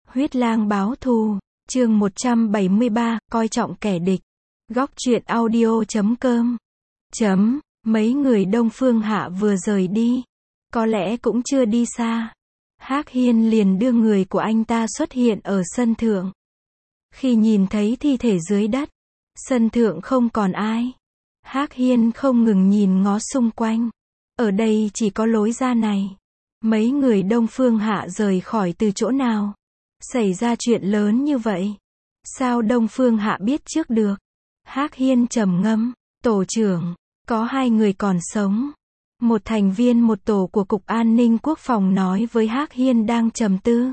Huyết lang báo thù, chương 173, coi trọng kẻ địch. Góc truyện audio.com. Mấy người Đông Phương Hạ vừa rời đi. Có lẽ cũng chưa đi xa. Hắc Hiên liền đưa người của anh ta xuất hiện ở sân thượng. Khi nhìn thấy thi thể dưới đất, sân thượng không còn ai. Hắc Hiên không ngừng nhìn ngó xung quanh. Ở đây chỉ có lối ra này. Mấy người Đông Phương Hạ rời khỏi từ chỗ nào? Xảy ra chuyện lớn như vậy. Sao Đông Phương Hạ biết trước được? Hắc Hiên trầm ngâm. Tổ trưởng, có 2 người còn sống. Một thành viên một tổ của Cục An ninh Quốc phòng nói với Hắc Hiên đang trầm tư.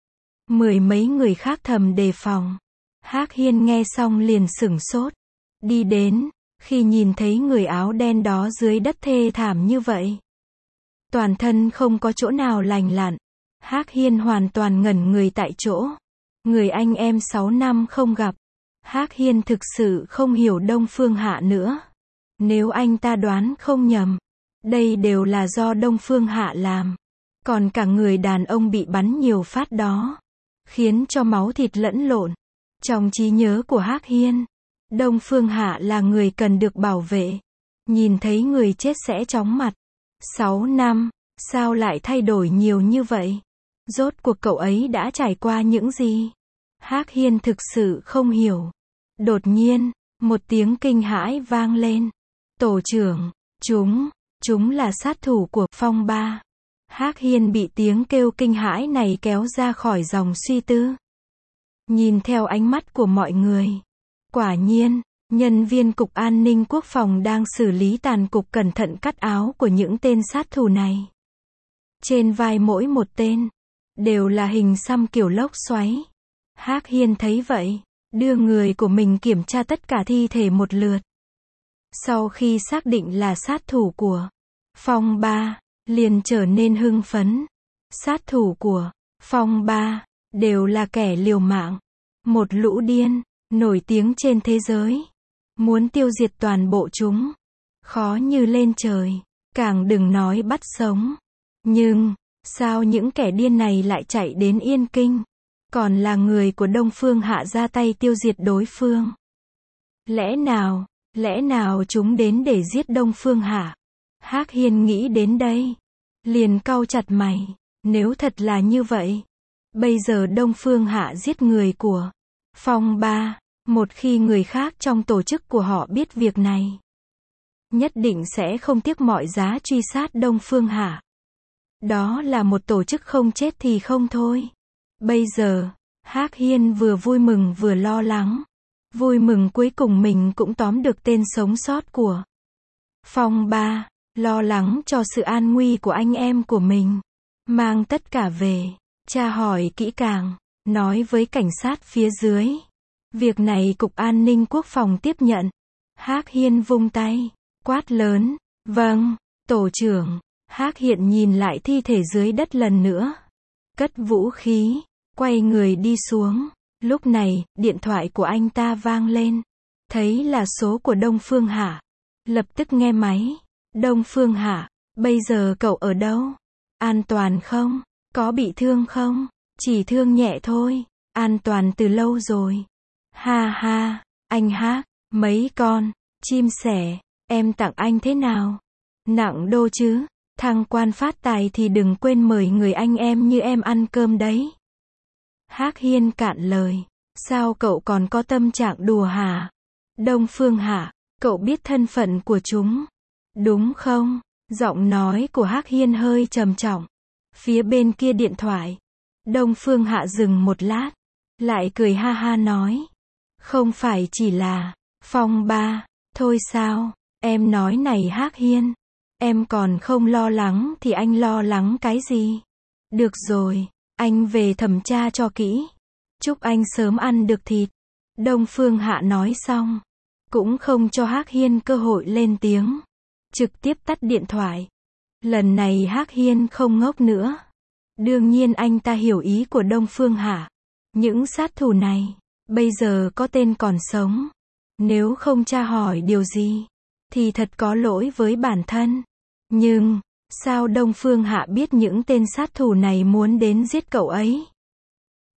10 mấy người khác thầm đề phòng. Hắc Hiên nghe xong liền sửng sốt. Đi đến, khi nhìn thấy người áo đen đó dưới đất thê thảm như vậy. Toàn thân không có chỗ nào lành lặn. Hắc Hiên hoàn toàn ngẩn người tại chỗ. Người anh em 6 năm không gặp. Hắc Hiên thực sự không hiểu Đông Phương Hạ nữa. Nếu anh ta đoán không nhầm, đây đều là do Đông Phương Hạ làm. Còn cả người đàn ông bị bắn nhiều phát đó, khiến cho máu thịt lẫn lộn. Trong trí nhớ của Hắc Hiên, Đông Phương Hạ là người cần được bảo vệ. Nhìn thấy người chết sẽ chóng mặt. 6 năm, sao lại thay đổi nhiều như vậy? Rốt cuộc cậu ấy đã trải qua những gì? Hắc Hiên thực sự không hiểu. Đột nhiên, một tiếng kinh hãi vang lên. Tổ trưởng, chúng là sát thủ của Phong Ba. Hắc Hiên bị tiếng kêu kinh hãi này kéo ra khỏi dòng suy tư. Nhìn theo ánh mắt của mọi người. Quả nhiên, nhân viên Cục An ninh Quốc phòng đang xử lý tàn cục cẩn thận cắt áo của những tên sát thủ này. Trên vai mỗi một tên, đều là hình xăm kiểu lốc xoáy. Hắc Hiên thấy vậy, đưa người của mình kiểm tra tất cả thi thể một lượt. Sau khi xác định là sát thủ của Phong Ba, liền trở nên hưng phấn. Sát thủ của Phong Ba đều là kẻ liều mạng, một lũ điên, nổi tiếng trên thế giới. Muốn tiêu diệt toàn bộ chúng, khó như lên trời, càng đừng nói bắt sống. Nhưng, sao những kẻ điên này lại chạy đến Yên Kinh? Còn là người của Đông Phương Hạ ra tay tiêu diệt đối phương. Lẽ nào chúng đến để giết Đông Phương Hạ? Hắc Hiên nghĩ đến đây, liền cau chặt mày. Nếu thật là như vậy, bây giờ Đông Phương Hạ giết người của Phong Ba, một khi người khác trong tổ chức của họ biết việc này, nhất định sẽ không tiếc mọi giá truy sát Đông Phương Hạ. Đó là một tổ chức không chết thì không thôi. Bây giờ, Hắc Hiên vừa vui mừng vừa lo lắng. Vui mừng cuối cùng mình cũng tóm được tên sống sót của Phong Ba. Lo lắng cho sự an nguy của anh em của mình. Mang tất cả về, tra hỏi kỹ càng, nói với cảnh sát phía dưới. Việc này Cục An ninh Quốc phòng tiếp nhận. Hắc Hiên vung tay, quát lớn. Vâng, tổ trưởng. Hắc Hiên nhìn lại thi thể dưới đất lần nữa. Cất vũ khí, quay người đi xuống. Lúc này, điện thoại của anh ta vang lên. Thấy là số của Đông Phương Hạ. Lập tức nghe máy. Đông Phương Hạ, bây giờ cậu ở đâu? An toàn không? Có bị thương không? Chỉ thương nhẹ thôi. An toàn từ lâu rồi. Ha ha, anh Hắc, mấy con chim sẻ, em tặng anh thế nào? Nặng đô chứ? Thăng quan phát tài thì đừng quên mời người anh em như em ăn cơm đấy. Hắc Hiên cạn lời. Sao cậu còn có tâm trạng đùa hả? Đông Phương Hạ, cậu biết thân phận của chúng, đúng không? Giọng nói của Hắc Hiên hơi trầm trọng. Phía bên kia điện thoại, Đông Phương Hạ dừng một lát, lại cười ha ha nói. Không phải chỉ là Phong Ba thôi sao? Em nói này Hắc Hiên, em còn không lo lắng thì anh lo lắng cái gì? Được rồi, anh về thẩm tra cho kỹ. Chúc anh sớm ăn được thịt. Đông Phương Hạ nói xong, cũng không cho Hắc Hiên cơ hội lên tiếng. Trực tiếp tắt điện thoại. Lần này Hắc Hiên không ngốc nữa. Đương nhiên anh ta hiểu ý của Đông Phương Hạ. Những sát thủ này, bây giờ có tên còn sống. Nếu không tra hỏi điều gì, thì thật có lỗi với bản thân. Nhưng, sao Đông Phương Hạ biết những tên sát thủ này muốn đến giết cậu ấy?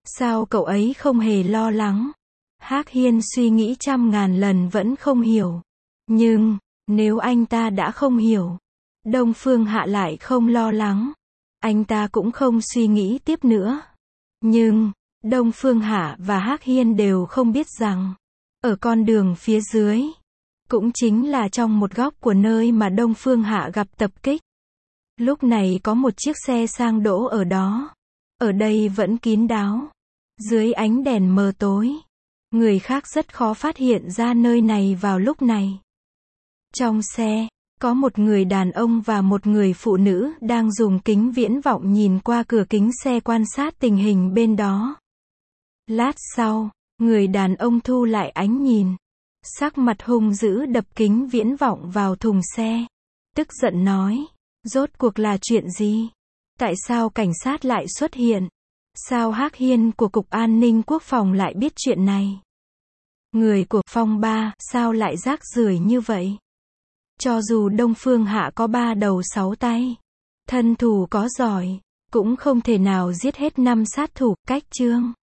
Sao cậu ấy không hề lo lắng? Hắc Hiên suy nghĩ trăm ngàn lần vẫn không hiểu. Nhưng, nếu anh ta đã không hiểu, Đông Phương Hạ lại không lo lắng, anh ta cũng không suy nghĩ tiếp nữa. Nhưng, Đông Phương Hạ và Hắc Hiên đều không biết rằng, ở con đường phía dưới, cũng chính là trong một góc của nơi mà Đông Phương Hạ gặp tập kích. Lúc này có một chiếc xe sang đỗ ở đó. Ở đây vẫn kín đáo. Dưới ánh đèn mờ tối, người khác rất khó phát hiện ra nơi này vào lúc này. Trong xe, có một người đàn ông và một người phụ nữ đang dùng kính viễn vọng nhìn qua cửa kính xe quan sát tình hình bên đó. Lát sau, người đàn ông thu lại ánh nhìn. Sắc mặt hung dữ đập kính viễn vọng vào thùng xe. Tức giận nói, rốt cuộc là chuyện gì? Tại sao cảnh sát lại xuất hiện? Sao Hắc Hiên của Cục An ninh Quốc phòng lại biết chuyện này? Người của Phong Ba, sao lại rác rưởi như vậy? Cho dù Đông Phương Hạ có 3 đầu 6 tay, thân thủ có giỏi, cũng không thể nào giết hết 5 sát thủ. Cách chương